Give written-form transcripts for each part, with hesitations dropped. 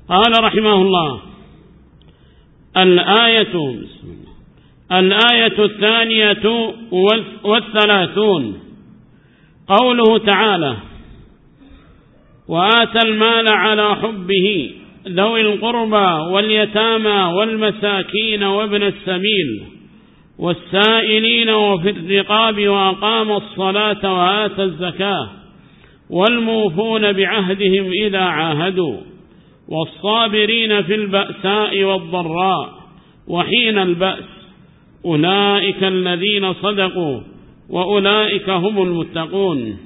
قال رحمه الله: الآية 32 قوله تعالى: وآتى المال على حبه ذوي القربى واليتامى والمساكين وابن السبيل والسائلين وفي الرقاب وأقام الصلاة وآتى الزكاة والموفون بعهدهم إذا عاهدوا والصابرين في البأساء والضراء وحين البأس أولئك الذين صدقوا وأولئك هم المتقون.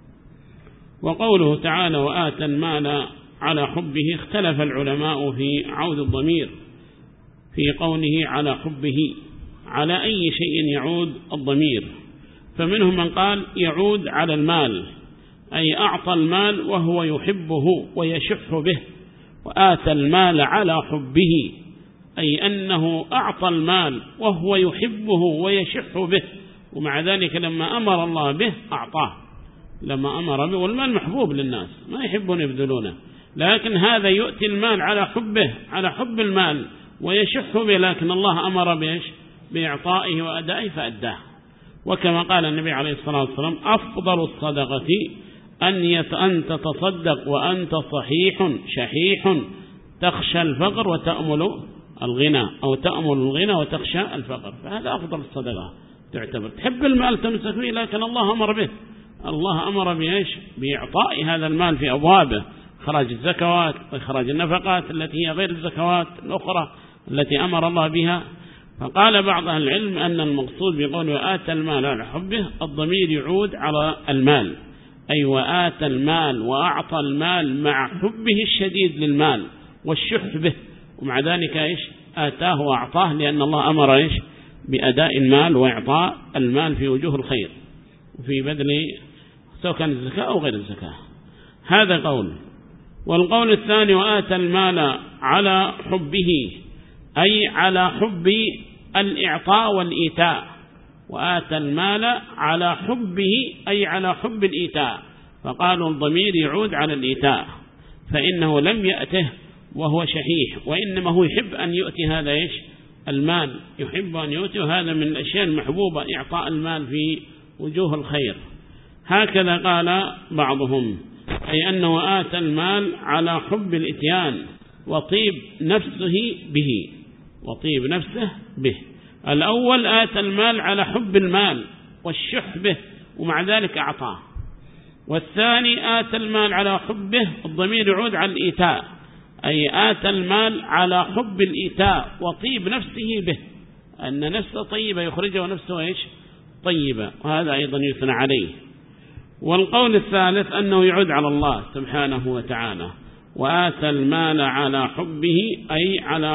وقوله تعالى: وآتى المال على حبه، اختلف العلماء في عود الضمير في قوله على حبه، على أي شيء يعود الضمير. فمنهم من قال يعود على المال، أي أعطى المال وهو يحبه ويشح به، وآتى المال على حبه أي أنه أعطى المال وهو يحبه ويشح به، ومع ذلك لما أمر الله به أعطاه، لما أمر به. والمال محبوب للناس، ما يحبون يبذلونه، لكن هذا يؤتي المال على حبه، على حب المال ويشح به، لكن الله أمر بإيش؟ بإعطائه وأدائه فأداه. وكما قال النبي عليه الصلاة والسلام: أفضل الصدقة أن تتصدق وأنت صحيح شحيح تخشى الفقر وتأمل الغنى، أو تأمل الغنى وتخشى الفقر، فهذا أفضل الصدقة تعتبر. تحب المال تمسك به، لكن الله أمر به، الله أمر بإيش؟ بإعطاء هذا المال في أبوابه، إخراج الزكوات وإخراج النفقات التي هي غير الزكوات الأخرى التي أمر الله بها. فقال بعض أهل العلم أن المقصود بقول وآتى المال على حبه الضمير يعود على المال، أي وآتى المال وأعطى المال مع حبه الشديد للمال والشح به، ومع ذلك إيش؟ آتاه وأعطاه، لأن الله أمر إيش؟ بأداء المال وإعطاء المال في وجوه الخير وفي بذل، سواء كان الزكاة أو غير الزكاة. هذا قول. والقول الثاني: وآتى المال على حبه، أي على حب الإعطاء والإيتاء، وآتى المال على حبه أي على حب الإيتاء، فقالوا الضمير يعود على الإيتاء، فإنه لم يأته وهو شحيح، وإنما هو يحب أن يؤتي هذا إيش؟ المال، يحب أن يؤتي، وهذا من الأشياء المحبوبة إعطاء المال في وجوه الخير. هكذا قال بعضهم، أي أنه آتى المال على حب الإتيان وطيب نفسه به، وطيب نفسه به. الأول آتى المال على حب المال والشح به، ومع ذلك أعطاه. والثاني آتى المال على حبه، الضمير يعود على الإيتاء، أي آتى المال على حب الإيتاء وطيب نفسه به، أن نفسه طيبة يخرجه ونفسه إيش؟ طيبة، وهذا أيضا يثنى عليه. والقول الثالث أنه يعود على الله سبحانه وتعالى، وآتى المال على حبه أي على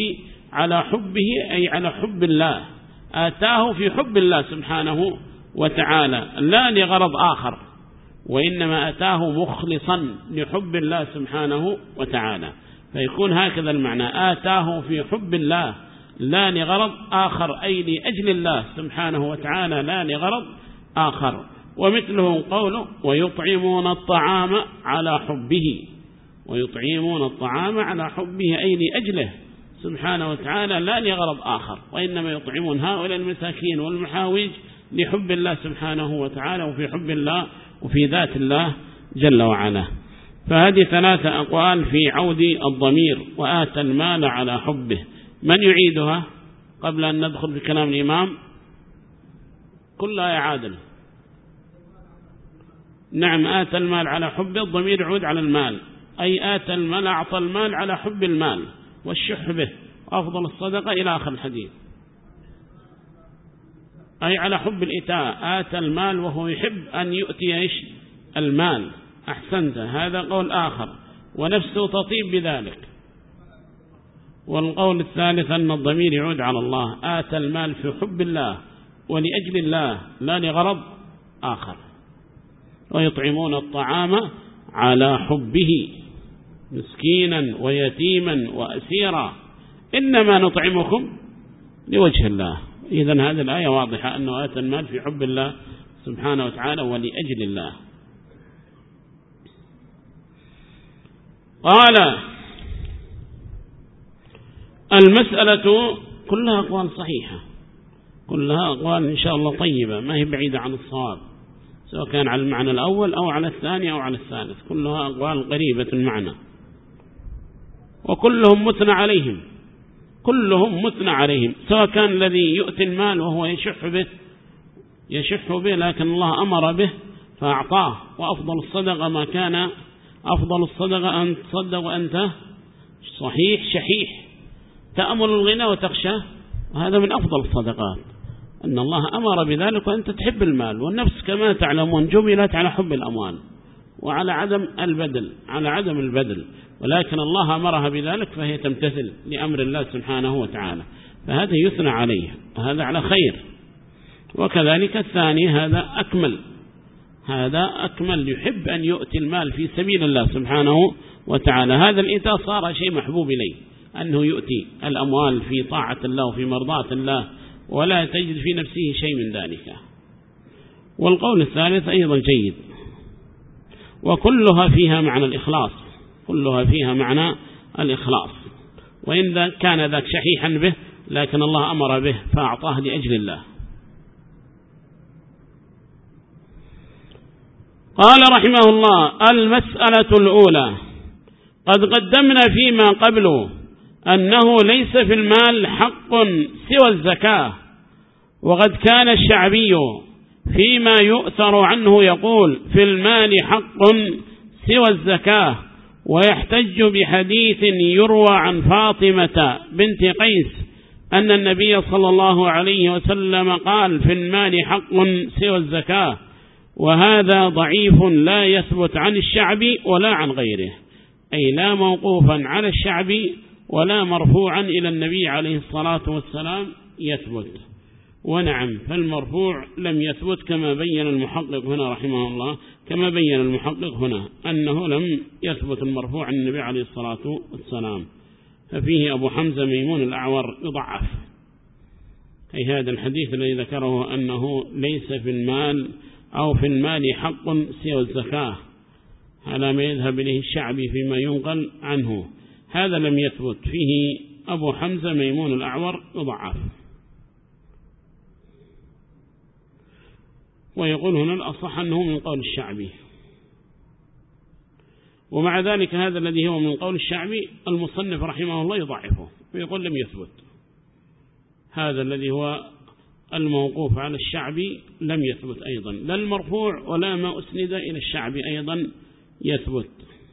حبه أي على حب الله، آتاه في حب الله سبحانه وتعالى لا لغرض آخر، وإنما آتاه مخلصا لحب الله سبحانه وتعالى، فيكون هكذا المعنى: آتاه في حب الله لا لغرض آخر، أي لأجل الله سبحانه وتعالى لا لغرض آخر. ومثله قوله: ويطعمون الطعام على حبه، ويطعمون الطعام على حبه أي لأجله سبحانه وتعالى لا لغرض آخر، وإنما يطعمون هؤلاء المساكين والمحاويج لحب الله سبحانه وتعالى وفي حب الله وفي ذات الله جل وعلا. فهذه 3 أقوال في عود الضمير: وآتى المال على حبه. من يعيدها قبل أن ندخل في كلام الإمام؟ كلها يا عادل. نعم، آتى المال على حبه، الضمير يعود على المال، أي آتى المال أعطى المال على حب المال والشح به، أفضل الصدقة إلى آخر الحديث، أي على حب الإتاء، آتى المال وهو يحب أن يؤتي إيش؟ المال. أحسنت، هذا قول آخر، ونفسه تطيب بذلك. والقول الثالث أن الضمير يعود على الله، آتى المال في حب الله ولأجل الله لا لغرض آخر. ويطعمون الطعام على حبه مسكينا ويتيما وأسيرا إنما نطعمكم لوجه الله. إذن هذه الآية واضحة أنه آتى المال في حب الله سبحانه وتعالى ولأجل الله. قال المسألة كلها أقوال صحيحة، كلها أقوال إن شاء الله طيبة، ما هي بعيدة عن الصواب، سواء كان على المعنى الأول أو على الثاني أو على الثالث، كلها أقوال قريبة المعنى، وكلهم مثنى عليهم، كلهم مثنى عليهم، سواء كان الذي يؤتي المال وهو يشح به لكن الله أمر به فأعطاه، وأفضل الصدقة ما كان أفضل الصدقة أن تصدق وأنت صحيح شحيح تأمل الغنى وتخشى، وهذا من أفضل الصدقات، أن الله أمر بذلك وأنت تحب المال، والنفس كما تعلمون جبلت على حب الأموال وعلى عدم البذل، ولكن الله أمرها بذلك فهي تمتثل لأمر الله سبحانه وتعالى، فهذا يثنى عليه، هذا على خير. وكذلك الثاني هذا أكمل يحب أن يؤتي المال في سبيل الله سبحانه وتعالى، هذا الإيتاء صار شيء محبوب إليه، أنه يؤتي الأموال في طاعة الله وفي مرضاة الله ولا تجد في نفسه شيء من ذلك. والقول الثالث أيضا جيد، وكلها فيها معنى الإخلاص، كلها فيها معنى الإخلاص، وإن كان ذاك شحيحا به لكن الله أمر به فأعطاه لأجل الله. قال رحمه الله: المسألة الأولى، قد قدمنا فيما قبله أنه ليس في المال حق سوى الزكاة، وقد كان الشعبي فيما يؤثر عنه يقول في المال حق سوى الزكاة، ويحتج بحديث يروى عن فاطمة بنت قيس أن النبي صلى الله عليه وسلم قال في المال حق سوى الزكاة، وهذا ضعيف لا يثبت عن الشعب ولا عن غيره، أي لا موقوفا على الشعب ولا مرفوعا إلى النبي عليه الصلاة والسلام يثبت. ونعم، فالمرفوع لم يثبت كما بين المحقق هنا رحمه الله، كما بين المحقق هنا أنه لم يثبت المرفوع عن النبي عليه الصلاة والسلام، ففيه أبو حمزة ميمون الأعور يضعف، أي هذا الحديث الذي ذكره أنه ليس في المال أو في المال حق سوى الزكاة على ما يذهب إليه الشعبي فيما ينقل عنه، هذا لم يثبت، فيه أبو حمزة ميمون الأعور يضعف. ويقول هنا الأصح أنه من قول الشعبي، ومع ذلك هذا الذي هو من قول الشعبي المصنف رحمه الله يضعفه ويقول لم يثبت، هذا الذي هو الموقوف على الشعبي لم يثبت أيضا، لا المرفوع ولا ما أسند إلى الشعبي أيضا يثبت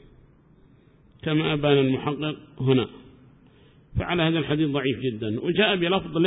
كما أبان المحقق هنا، فعلى هذا الحديث ضعيف جدا. وجاء بلفظ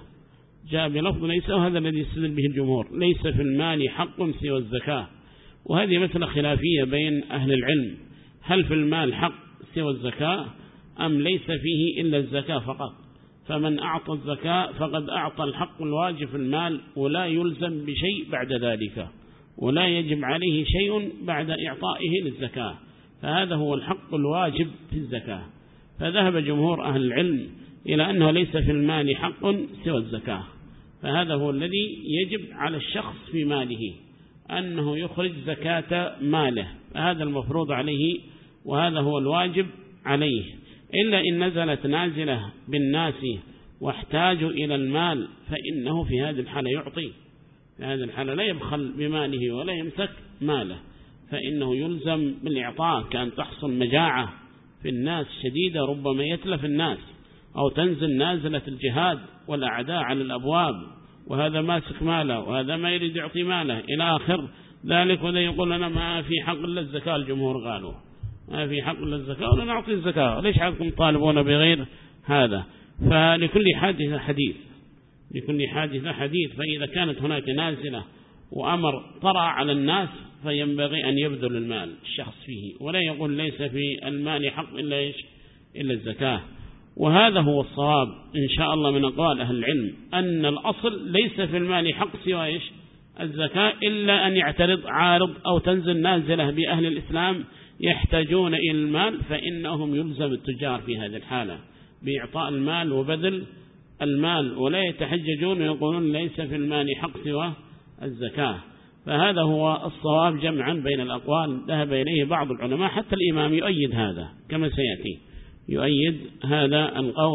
ليس، وهذا الذي يستدل به الجمهور، ليس في المال حق سوى الزكاة، وهذه مسألة خلافية بين أهل العلم، هل في المال حق سوى الزكاة أم ليس فيه إلا الزكاة فقط؟ فمن أعطى الزكاة فقد أعطى الحق الواجب في المال، ولا يلزم بشيء بعد ذلك، ولا يجب عليه شيء بعد إعطائه للزكاة، فهذا هو الحق الواجب في الزكاة. فذهب جمهور أهل العلم إلى أنه ليس في المال حق سوى الزكاة، فهذا هو الذي يجب على الشخص في ماله أنه يخرج زكاة ماله، فهذا المفروض عليه وهذا هو الواجب عليه، إلا إن نزلت نازلة بالناس واحتاجوا إلى المال فإنه في هذه الحالة يعطي، في هذه الحالة لا يبخل بماله ولا يمسك ماله، فإنه يلزم بالإعطاء، كأن تحصل مجاعة في الناس شديدة ربما يتلف الناس، أو تنزل نازلة الجهاد والأعداء على الأبواب وهذا ماسك ماله وهذا ما يريد يعطي ماله إلى آخر ذلك، وذا يقول لنا ما في حق إلا الزكاة، الجمهور قالوا ما في حق إلا الزكاة ولا نعطي الزكاة، ليش حقكم طالبون بغير هذا؟ فلكل حادثة حديث، لكل حادثة حديث، فإذا كانت هناك نازلة وأمر طرأ على الناس فينبغي أن يبذل المال الشخص فيه، ولا يقول ليس في المال حق إلا الزكاة. وهذا هو الصواب إن شاء الله من أقوال أهل العلم، أن الأصل ليس في المال حق سوى الزكاة، إلا أن يعترض عارض أو تنزل نازلة بأهل الإسلام يحتاجون إلى المال، فإنهم يلزم التجار في هذه الحالة بإعطاء المال وبذل المال، ولا يتحججون ويقولون ليس في المال حق سوى الزكاة. فهذا هو الصواب جمعا بين الأقوال، ذهب إليه بعض العلماء، حتى الإمام يؤيد هذا كما سيأتي، يؤيد هذا القول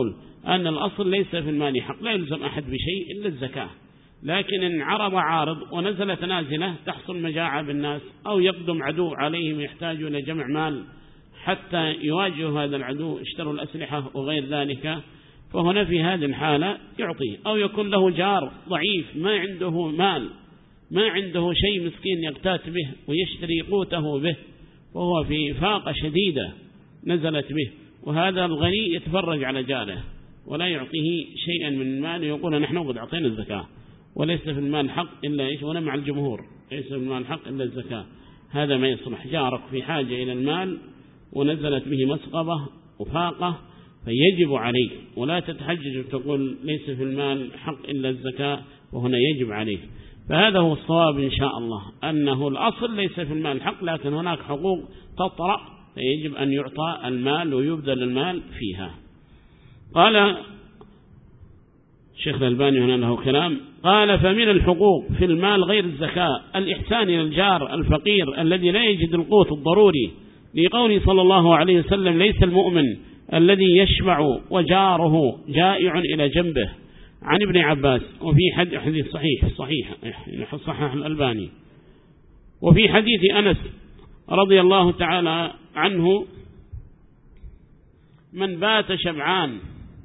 أن الأصل ليس في المال حق، لا يلزم أحد بشيء إلا الزكاة، لكن إن عرض عارض ونزلت نازلة تحصل مجاعة بالناس أو يقدم عدو عليهم يحتاج إلى جمع مال حتى يواجه هذا العدو، اشتروا الأسلحة وغير ذلك، فهنا في هذه الحالة يعطيه. أو يكون له جار ضعيف ما عنده مال، ما عنده شيء مسكين يقتات به ويشتري قوته به، وهو في فاقة شديدة نزلت به، وهذا الغني يتفرج على جاره ولا يعطيه شيئا من المال ويقول نحن قد أعطينا الزكاة، وليس في المال حق إلا إيش، وأنا مع الجمهور ليس في المال حق إلا الزكاة. هذا ما يصلح. جارك في حاجة إلى المال ونزلت به مسقبة وفاقة فيجب عليه، ولا تتحجج وتقول ليس في المال حق إلا الزكاة، وهنا يجب عليه. فهذا هو الصواب إن شاء الله، أنه الأصل ليس في المال حق، لكن هناك حقوق تطرأ فيجب أن يعطى المال ويبذل المال فيها. قال الشيخ الألباني هنا له كلام، قال فمن الحقوق في المال غير الزكاة الإحسان إلى الجار الفقير الذي لا يجد القوت الضروري، لقوله صلى الله عليه وسلم ليس المؤمن الذي يشبع وجاره جائع إلى جنبه، عن ابن عباس. وفي حديث صحيح الألباني. وفي حديث أنس رضي الله تعالى عنه من بات شبعان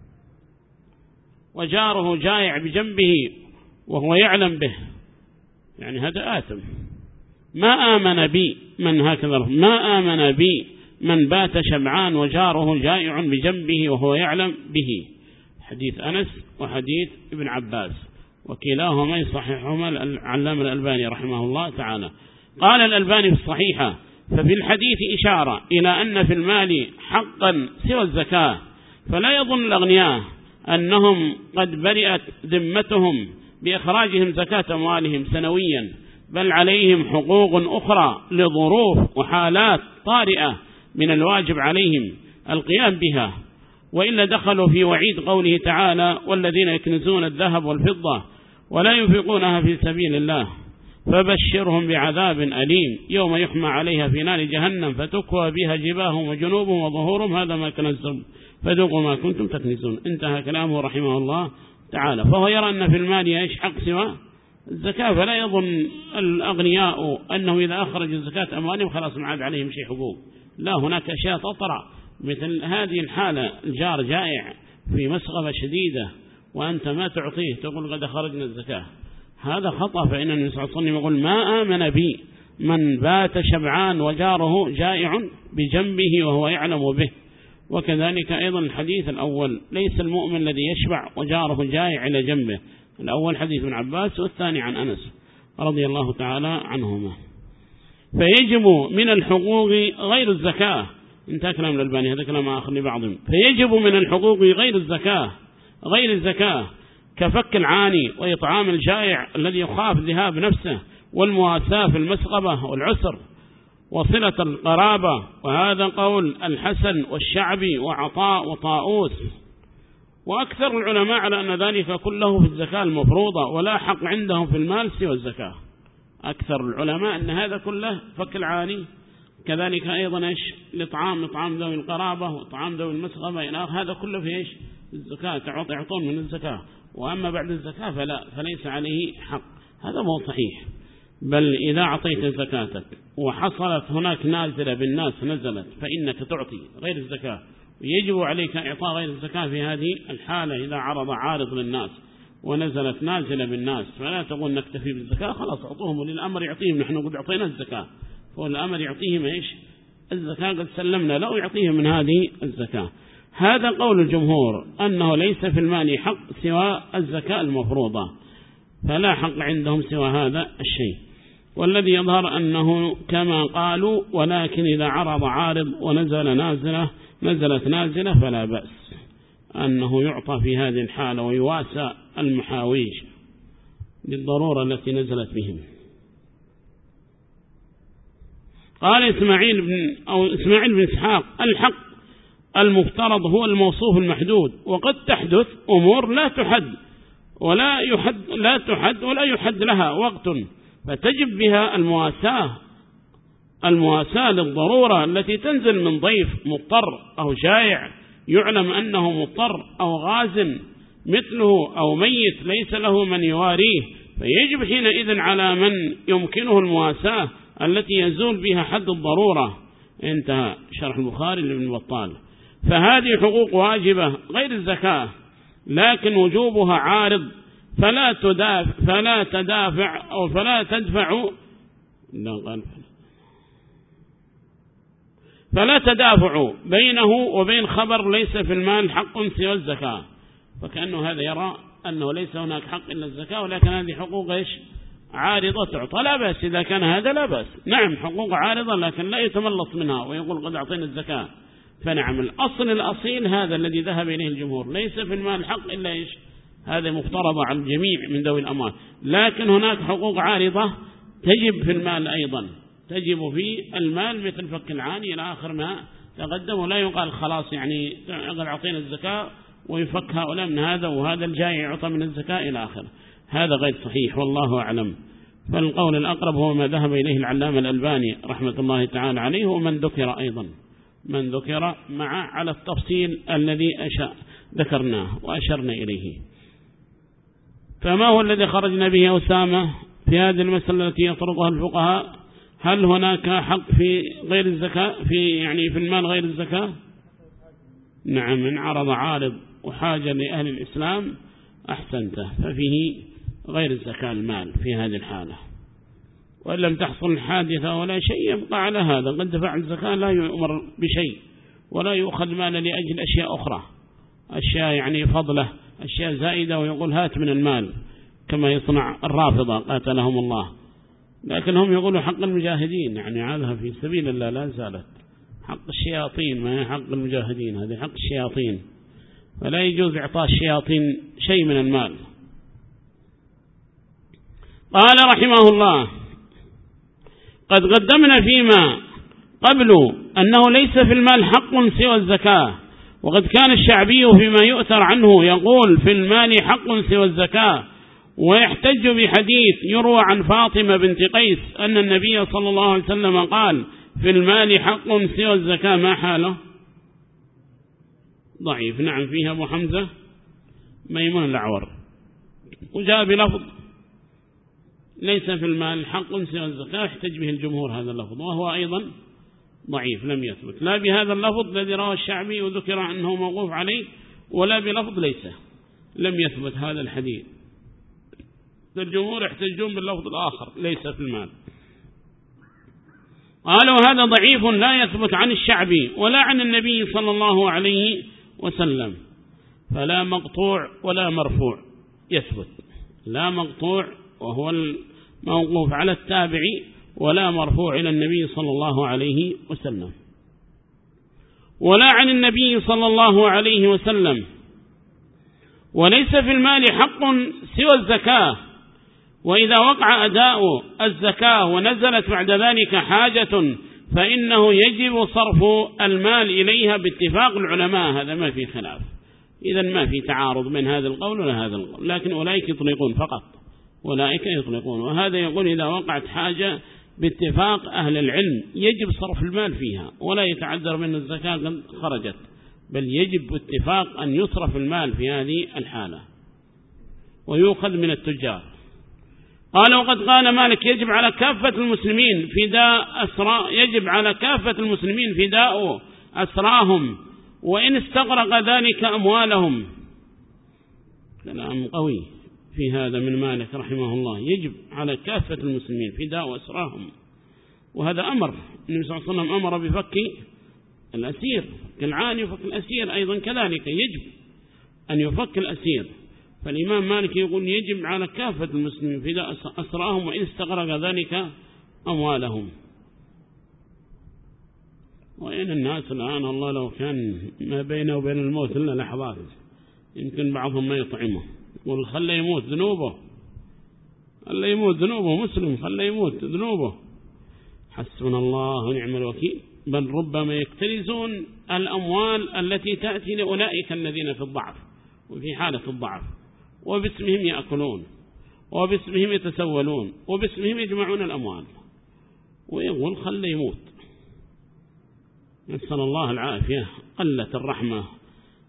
وجاره جائع بجنبه وهو يعلم به، يعني هذا آثم، ما آمن بي من هكذا، ما آمن بي من بات شبعان وجاره جائع بجنبه وهو يعلم به. حديث أنس وحديث ابن عباس، وكلاهما يصححهما العلامة الألباني رحمه الله تعالى. قال الألباني في الصحيحة ففي الحديث إشارة إلى أن في المال حقا سوى الزكاة، فلا يظن الأغنياء أنهم قد برئت ذمتهم بإخراجهم زكاة أموالهم سنويا، بل عليهم حقوق أخرى لظروف وحالات طارئة من الواجب عليهم القيام بها، وإلا دخلوا في وعيد قوله تعالى والذين يكنزون الذهب والفضة ولا ينفقونها في سبيل الله فبشرهم بعذاب أليم يوم يحمى عليها في نار جهنم فتكوى بها جباههم وجنوبهم وظهورهم هذا ما كنزتم فذوقوا ما كنتم تكنزون. انتهى كلامه رحمه الله تعالى. فهو يرى أن في المال يعيش حق سوى الزكاة، فلا يظن الأغنياء أنه إذا أخرج الزكاة أموالهم خلاص ما عاد عليهم شيء حقوق، لا، هناك أشياء تطرأ مثل هذه الحالة، الجار جائع في مسغبة شديدة وأنت ما تعطيه تقول قد خرجنا الزكاة، هذا خطأ. فإن النبي صلى الله عليه وسلم يقول ما آمن بي من بات شبعان وجاره جائع بجنبه وهو يعلم به. وكذلك أيضا الحديث الأول ليس المؤمن الذي يشبع وجاره جائع إلى جنبه، الأول حديث ابن عباس والثاني عن أنس رضي الله تعالى عنهما. فيجب من الحقوق غير الزكاة، انتهى كلام الألباني، هذا كلام آخر لبعضهم. فيجب من الحقوق غير الزكاة كفك العاني وإطعام الجائع الذي يخاف ذهاب نفسه، والمواساة في المسغبة والعسر، وصلة القرابة، وهذا قول الحسن والشعبي وعطاء وطاؤوس. وأكثر العلماء على أن ذلك كله في الزكاة المفروضة ولا حق عندهم في المال سوى الزكاة. أكثر العلماء أن هذا كله فك العاني، كذلك أيضا إيش لطعام ذوي القرابة وطعام ذوي المسغبة، هذا كله في إيش الزكاة، يعطون من الزكاة. وأما بعد الزكاة فليس عليه حق، هذا مو صحيح. بل إذا أعطيت زكاتك وحصلت هناك نازلة بالناس نزلت فإنك تعطي غير الزكاة، ويجب عليك إعطاء غير الزكاة في هذه الحالة إذا عرض عارض للناس ونزلت نازلة بالناس، فلا تقول نكتفي بالزكاة خلاص أعطوهم وللأمر يعطيهم، نحن قد أعطينا الزكاة، فالأمر يعطيهم إيش الزكاة قد سلمنا لا يعطيهم من هذه الزكاة. هذا قول الجمهور أنه ليس في المال حق سوى الزكاة المفروضة، فلا حق عندهم سوى هذا الشيء. والذي يظهر أنه كما قالوا ولكن إذا عرض عارض نزلت نازلة فلا بأس أنه يعطى في هذه الحالة ويواسى المحاويج بالضرورة التي نزلت بهم. قال إسماعيل بن إسحاق الحق المفترض هو الموصوف المحدود، وقد تحدث أمور لا تحد ولا يحد لها وقت، فتجب بها المواساة للضرورة التي تنزل من ضيف مضطر أو جائع يعلم أنه مضطر أو غازم مثله أو ميت ليس له من يواريه، فيجب حينئذ على من يمكنه المواساة التي يزول بها حد الضرورة. انتهى شرح البخاري لابن بطال. فهذه حقوق واجبة غير الزكاة، لكن وجوبها عارض، فلا تدافع بينه وبين خبر ليس في المال حق سوى الزكاة. فكأنه هذا يرى أنه ليس هناك حق إلا الزكاة، ولكن هذه حقوق إيش؟ عارضة تعطى، لا بأس إذا كان هذا لا بأس. نعم حقوق عارضة لكن لا يتملص منها ويقول قد أعطينا الزكاة. فنعم الأصيل هذا الذي ذهب إليه الجمهور، ليس في المال حق إلا إيش؟ هذا مفترض على الجميع من ذوي الأموال، لكن هناك حقوق عارضة تجب في المال أيضا، تجب في المال مثل فك العاني إلى آخر ما تقدم، ولا يقال خلاص يعني قد أعطينا الزكاة ويفك هؤلاء من هذا وهذا الجاي يعطى من الزكاة إلى آخر. هذا غير صحيح والله أعلم. فالقول الأقرب هو ما ذهب إليه العلامة الألباني رحمة الله تعالى عليه، ومن ذكر أيضا من ذكر مع على التفصيل الذي ذكرناه وأشرنا إليه. فما هو الذي خرجنا به أسامة في هذه المسألة التي يطرقها الفقهاء؟ هل هناك حق في غير الزكاة في المال غير الزكاة؟ نعم، من عرض عارض وحاجة لأهل الإسلام أحسنته، ففيه غير الزكاة المال في هذه الحالة. وإن لم تحصل الحادثة ولا شيء يبقى على هذا، قد دفع الزكاة لا يؤمر بشيء ولا يؤخذ مال لأجل أشياء أخرى، أشياء فضلة، أشياء زائدة، ويقول هات من المال كما يصنع الرافضة قاتلهم الله. لكن هم يقولوا حق المجاهدين، هذا في سبيل الله لا زالت حق الشياطين، ما هي حق المجاهدين، هذه حق الشياطين، فلا يجوز إعطاء الشياطين شيء من المال. قال رحمه الله: قد قدمنا فيما قبل أنه ليس في المال حق سوى الزكاة، وقد كان الشعبي فيما يؤثر عنه يقول في المال حق سوى الزكاة، ويحتج بحديث يروى عن فاطمة بنت قيس أن النبي صلى الله عليه وسلم قال في المال حق سوى الزكاة. ما حاله؟ ضعيف. نعم، فيها أبو حمزة ميمون الأعور، وجاء بلفظ ليس في المال حق سوى الزكاة، يحتج به الجمهور هذا اللفظ، وهو أيضا ضعيف لم يثبت، لا بهذا اللفظ الذي رواه الشعبي وذكر أنه موقوف عليه، ولا بلفظ ليس، لم يثبت هذا الحديث. الجمهور يحتجون باللفظ الآخر ليس في المال. قالوا هذا ضعيف لا يثبت عن الشعبي ولا عن النبي صلى الله عليه وسلم، فلا مقطوع ولا مرفوع يثبت، لا مقطوع وهو الموقوف على التابعي، ولا مرفوع إلى النبي صلى الله عليه وسلم، ولا عن النبي صلى الله عليه وسلم. وليس في المال حق سوى الزكاة، وإذا وقع أداء الزكاة ونزلت بعد ذلك حاجة فإنه يجب صرف المال إليها باتفاق العلماء، هذا ما في خلاف، إذا ما في تعارض بين هذا القول ولا هذا القول، لكن أولئك يطلقون فقط، أولئك يطلقون، وهذا يقول إذا وقعت حاجة باتفاق أهل العلم يجب صرف المال فيها، ولا يتعذر من الزكاة قد خرجت، بل يجب باتفاق أن يصرف المال في هذه الحالة ويؤخذ من التجار. قال: وقد قال مالك يجب على كافة المسلمين فداء أسراهم وإن استغرق ذلك أموالهم. كلام قوي في هذا من مالك رحمه الله، يجب على كافة المسلمين فداء أسراهم، وهذا أمر النبي صلى الله عليه وسلم أمر بفك الأسير، كالعاني وفك الأسير أيضا كذلك يجب أن يفك الأسير. فالإمام مالك يقول يجب على كافة المسلمين فداء أسراهم وإن استغرق ذلك أموالهم. وإن الناس الآن الله لو كان ما بينه وبين الموت إلا لحظات، يمكن بعضهم ما يطعمه، يقول خليه يموت ذنوبه، خليه يموت ذنوبه، مسلم خليه يموت ذنوبه. حسبنا الله ونعم الوكيل. بل ربما يكتنزون الأموال التي تأتي لأولئك الذين في الضعف وفي حالة الضعف، وباسمهم يأكلون وباسمهم يتسولون وباسمهم يجمعون الأموال، ويقول خليه يموت. نسأل الله العافية. قلت الرحمة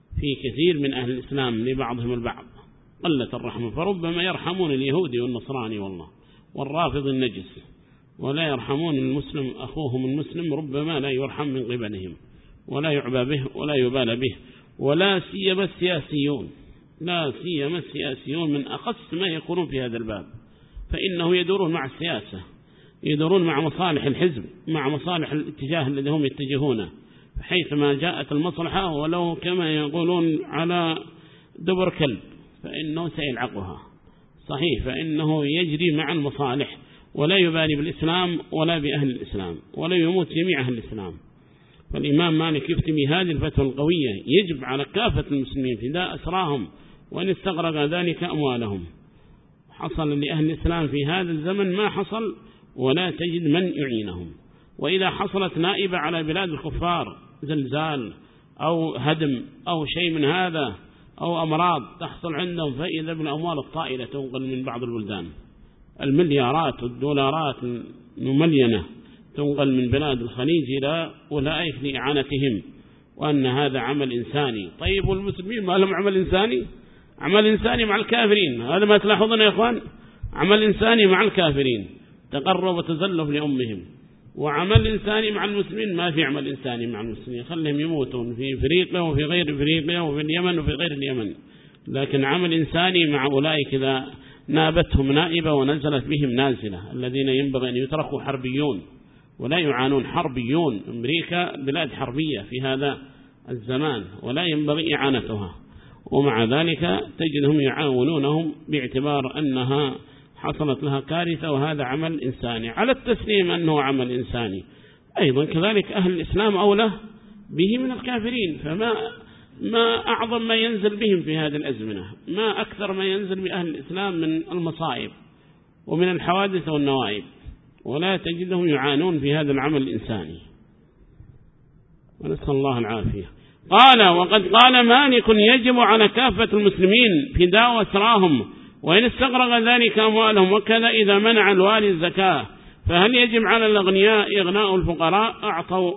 في كثير من أهل الإسلام لبعضهم البعض قلة الرحمة، فربما يرحمون اليهودي والنصراني والله والرافض النجس، ولا يرحمون المسلم أخوهم المسلم، ربما لا يرحم من قبلهم ولا يعبى به ولا يبال به. ولا سيما السياسيون، لا سيما السياسيون من أخص ما يكونون في هذا الباب، فإنه يدورون مع السياسة، يدورون مع مصالح الحزب، مع مصالح الاتجاه الذي هم يتجهونه، حيثما جاءت المصلحة ولو كما يقولون على دبر كلب فإنه سيلعقها. صحيح، فإنه يجري مع المصالح ولا يبالي بالإسلام ولا بأهل الإسلام، ولا يموت جميع أهل الإسلام. فالإمام مالك يفتي هذه الفتوى القوية: يجب على كافة المسلمين فداء أسراهم وإن استغرق ذلك أموالهم. حصل لأهل الإسلام في هذا الزمن ما حصل، ولا تجد من يعينهم. وإذا حصلت نائبة على بلاد الكفار، زلزال أو هدم أو شيء من هذا أو أمراض تحصل عندهم، فإذا بالأموال الطائلة تنقل من بعض البلدان، المليارات والدولارات مملينة تنقل من بلاد الخليج إلى أولئك لإعانتهم، وأن هذا عمل إنساني. طيب والمسلمين ما لهم عمل إنساني؟ عمل إنساني مع الكافرين، هذا ما تلاحظون يا إخوان، عمل إنساني مع الكافرين، تقرب وتزلف لأمهم. وعمل إنساني مع المسلمين ما في عمل إنساني مع المسلمين، خلهم يموتون في إفريقيا وفي غير إفريقيا وفي اليمن وفي غير اليمن. لكن عمل إنساني مع أولئك إذا نابتهم نائبة ونزلت بهم نازلة، الذين ينبغي أن يتركوا حربيون ولا يعانون، حربيون. أمريكا بلاد حربية في هذا الزمان ولا ينبغي إعانتها، ومع ذلك تجدهم يعاونونهم باعتبار أنها حصلت لها كارثة، وهذا عمل إنساني على التسليم أنه عمل إنساني. أيضا كذلك أهل الإسلام أولى به من الكافرين، ما أعظم ما ينزل بهم في هذه الأزمنة، ما أكثر ما ينزل بأهل الإسلام من المصائب ومن الحوادث والنوائب، ولا تجدهم يعانون في هذا العمل الإنساني، ونسأل الله العافية. قال: وقد قال مالك: يجب على كافة المسلمين فداء أسراهم وإن استغرق ذلك أموالهم، وكذا إذا منع الوالي الزكاة. فهل يجب على الأغنياء إغناء الفقراء؟ أعطوا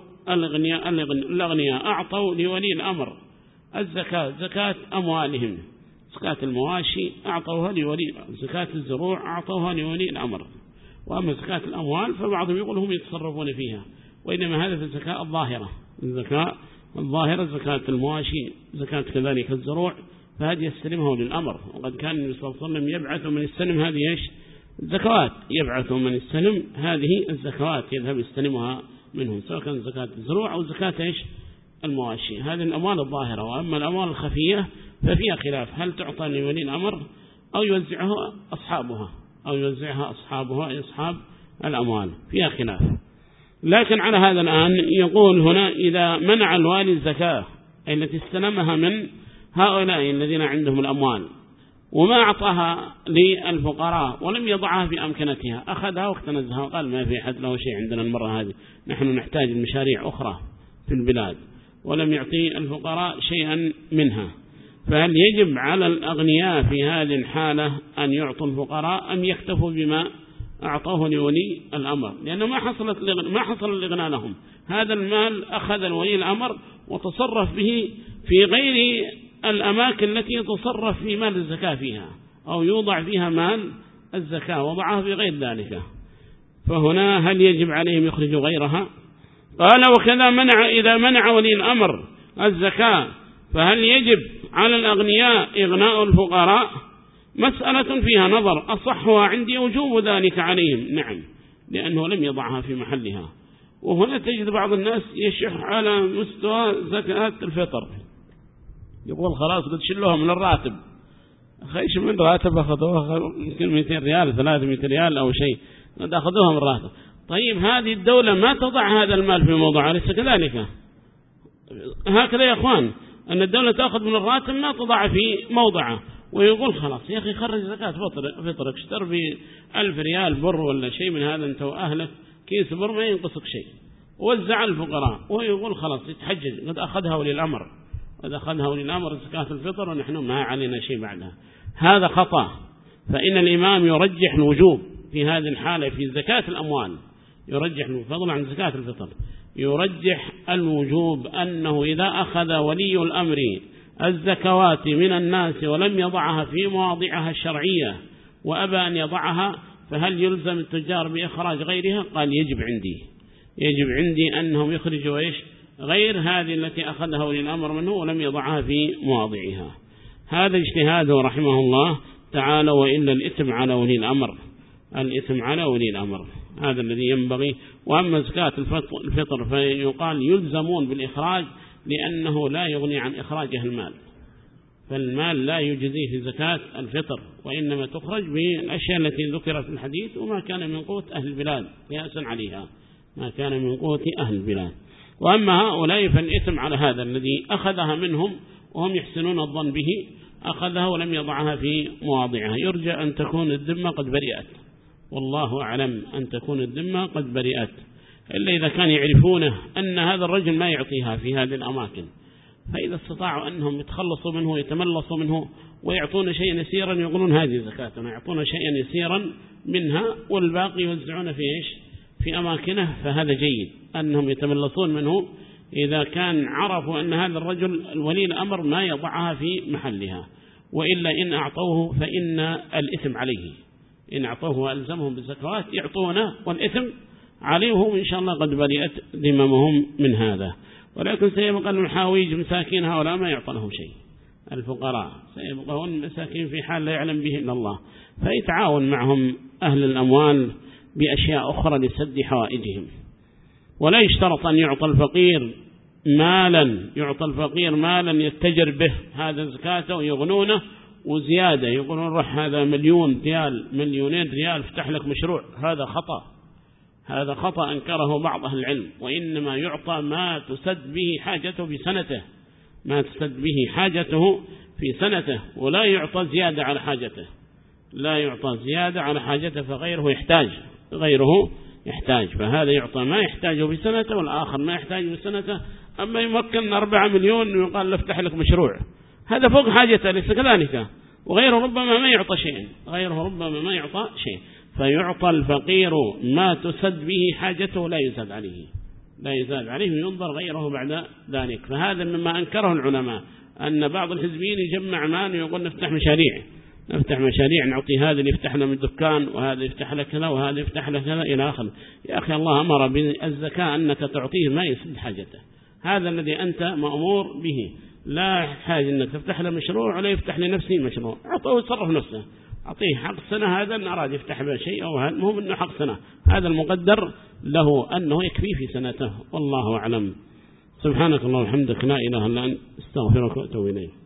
الأغنياء أعطوا لولي الأمر الزكاة، زكاة أموالهم، زكاة المواشي أعطوها لولي، زكاة الزروع أعطوها لولي الأمر. وأما زكاة الأموال فبعضهم يقول هم يتصرفون فيها، وإنما هذا في الزكاة الظاهرة، الزكاة الظاهرة زكاة المواشي، زكاة كذلك الزروع، فهذه يستلمها للأمر. وقد كان النبي صلى الله عليه وسلم يبعث من السلم هذه إيش؟ الزكوات، يبعث من السلم هذه الزكوات، يذهب يستلمها منهم، سواء كان زكاة الزروع أو زكاة إيش؟ المواشي. هذه الأموال الظاهرة. وأما الأموال الخفية ففيها خلاف، هل تعطى لولي الأمر أو يوزعها أصحابها، أو يوزعها أصحابها أصحاب الأموال، فيها خلاف. لكن على هذا الآن يقول هنا: إذا منع الوالي الزكاة التي استلمها من هؤلاء الذين عندهم الأموال وما أعطاها للفقراء ولم يضعها في أمكنتها، أخذها واختنزها وقال ما في حد له شيء عندنا المرة هذه، نحن نحتاج المشاريع أخرى في البلاد، ولم يعطي الفقراء شيئا منها، فهل يجب على الأغنياء في هذه الحالة أن يعطوا الفقراء أم يكتفوا بما أعطوه لولي الأمر؟ لأنه ما حصل الإغناء لهم، هذا المال أخذ الولي الأمر وتصرف به في غير الأماكن التي يتصرف في مال الزكاة فيها أو يوضع فيها مال الزكاة، وضعها في غير ذلك، فهنا هل يجب عليهم يخرجوا غيرها؟ قال: وكذا إذا منع ولي الأمر الزكاة فهل يجب على الأغنياء إغناء الفقراء؟ مسألة فيها نظر، أصحها عندي وجوب ذلك عليهم. نعم، لأنه لم يضعها في محلها. وهنا تجد بعض الناس يشح على مستوى زكاة الفطر، يقول خلاص قد شلوها من الراتب، خيش من راتب أخذوها يمكن 200 ريال 300 ريال أو شيء، قد أخذوها من الراتب. طيب هذه الدولة ما تضع هذا المال في موضعه، أليس كذلك؟ هكذا يا أخوان، أن الدولة تأخذ من الراتب ما تضع في موضعه، ويقول خلاص يا أخي خرج زكاة فطرك، اشتر ب1000 ريال بر ولا شيء من هذا أنت وأهلك، كيس بر ما ينقصك شيء، وزع الفقراء، ويقول خلاص يتحجج قد أخذها ولي الأمر، قد أخذها ولي الأمر زكاة الفطر ونحن ما علينا شيء بعدها. هذا خطأ، فإن الإمام يرجح الوجوب في هذه الحالة في زكاة الأموال، يرجح فضلا عن زكاة الفطر، يرجح الوجوب أنه إذا أخذ ولي الأمر الزكوات من الناس ولم يضعها في مواضعها الشرعية وأبى أن يضعها، فهل يلزم التجار بإخراج غيرها؟ قال يجب عندي أنهم يخرجوا غير هذه التي أخذها ولي الأمر منه ولم يضعها في مواضعها. هذا اجتهاده رحمه الله تعالى. وإلا الإثم على ولي الأمر، الإثم على ولي الأمر، هذا الذي ينبغي. وأما زكاة الفطر فيقال يلزمون بالإخراج لأنه لا يغني عن إخراجه المال، فالمال لا يجزيه في زكاة الفطر، وإنما تخرج بالأشياء التي ذكرت في الحديث وما كان من قوة أهل البلاد قياسا عليها، ما كان من قوة أهل البلاد. وأما هؤلاء فالإثم على هذا الذي أخذها منهم وهم يحسنون الظن به، أخذها ولم يضعها في مواضعها. يرجى أن تكون الذمة قد برئت، والله أعلم أن تكون الذمة قد برئت، إلا إذا كان يعرفونه أن هذا الرجل ما يعطيها في هذه الأماكن، فإذا استطاعوا أنهم يتخلصوا منه ويتملصوا منه ويعطون شيئا يسيرا يقولون هذه زكاتنا، يعطون شيئا يسيرا منها والباقي يوزعون في أماكنه، فهذا جيد أنهم يتملصون منه إذا كان عرفوا أن هذا الرجل الولي الأمر ما يضعها في محلها. وإلا إن أعطوه فإن الإثم عليه، إن أعطوه وألزمهم بالزكوات يعطونه والإثم عليهم إن شاء الله قد برئت ذممهم من هذا. ولكن سيبقى المحاويج مساكين هؤلاء ما يعطى لهم شيء، الفقراء سيبقون مساكين في حال لا يعلم به إلا الله، فيتعاون معهم أهل الأموال بأشياء أخرى لسد حوائجهم. ولا يشترط أن يعطى الفقير مالا يتجر به، هذا زكاته ويغنونه وزيادة يقولون روح هذا 1,000,000 ريال 2,000,000 ريال افتح لك مشروع، هذا خطأ أنكره بعض أهل العلم. وإنما يعطى ما تسد به حاجته في سنته، ولا يعطى زيادة على حاجته، فغيره يحتاج، فهذا يعطى ما يحتاجه بسنته والآخر ما يحتاجه بسنته. أما يمكن 4 مليون ويقال له افتح لك مشروع، هذا فوق حاجته ليس كذلك، وغيره ربما ما يعطى شيء، فيعطى الفقير ما تسد به حاجته لا يزاد عليه وينظر غيره بعد ذلك. فهذا مما أنكره العلماء، أن بعض الحزبيين يجمع مال ويقول نفتح مشاريع نعطي هذا اللي يفتح له من دكان، وهذا يفتح له كذا، وهذا يفتح له كذا إلى آخره. يا أخي الله أمر بالزكاة أنك تعطيه ما يسد حاجته، هذا الذي أنت مأمور به، لا حاجة أنك تفتح له مشروع ولا يفتح لنفسه مشروع، أعطيه يتصرف نفسه، أعطيه حق سنة، هذا أن أراد يفتح به شيء أو هذا مهم أنه حق سنة، هذا المقدر له أنه يكفي في سنته، والله أعلم. سبحانك اللهم وبحمدك لا إله إلا أنت استغفرك وأتوب إليك.